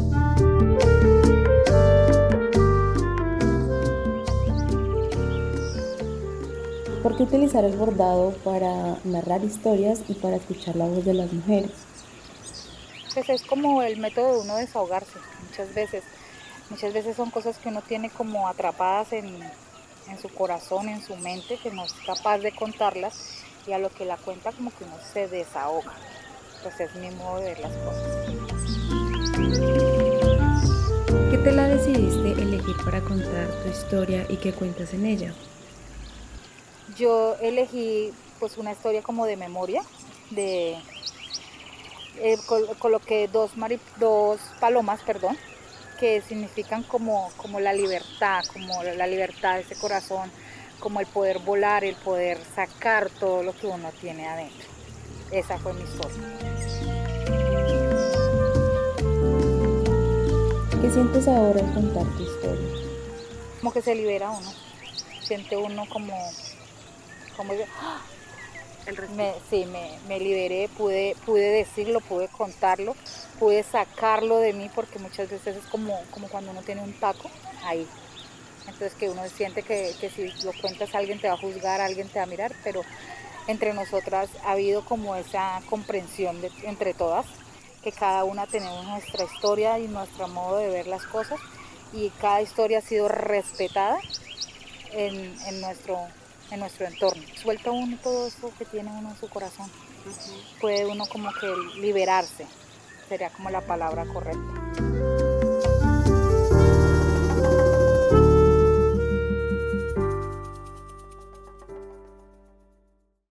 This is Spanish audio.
¿Por qué utilizar el bordado para narrar historias y para escuchar la voz de las mujeres? Pues es como el método de uno desahogarse muchas veces son cosas que uno tiene como atrapadas en su corazón, en su mente, que no es capaz de contarlas y a lo que la cuenta como que uno se desahoga. Pues es mi modo de ver las cosas. ¿Qué te la decidiste elegir para contar tu historia y qué cuentas en ella? Yo elegí pues una historia como de memoria, de coloqué dos palomas, perdón, que significan como la libertad de ese corazón, como el poder volar, el poder sacar todo lo que uno tiene adentro. Esa fue mi historia. ¿Qué sientes ahora al contar tu historia? Como que se libera uno, siente uno como El respiro. sí, me liberé, pude decirlo, pude contarlo, pude sacarlo de mí porque muchas veces es como cuando uno tiene un taco ahí. Entonces que uno siente que si lo cuentas alguien te va a juzgar, alguien te va a mirar, pero entre nosotras ha habido como esa comprensión entre todas, que cada una tenemos nuestra historia y nuestro modo de ver las cosas y cada historia ha sido respetada en en nuestro entorno. Suelta uno todo eso que tiene uno en su corazón. Ujú. Puede uno como que liberarse, sería como la palabra correcta.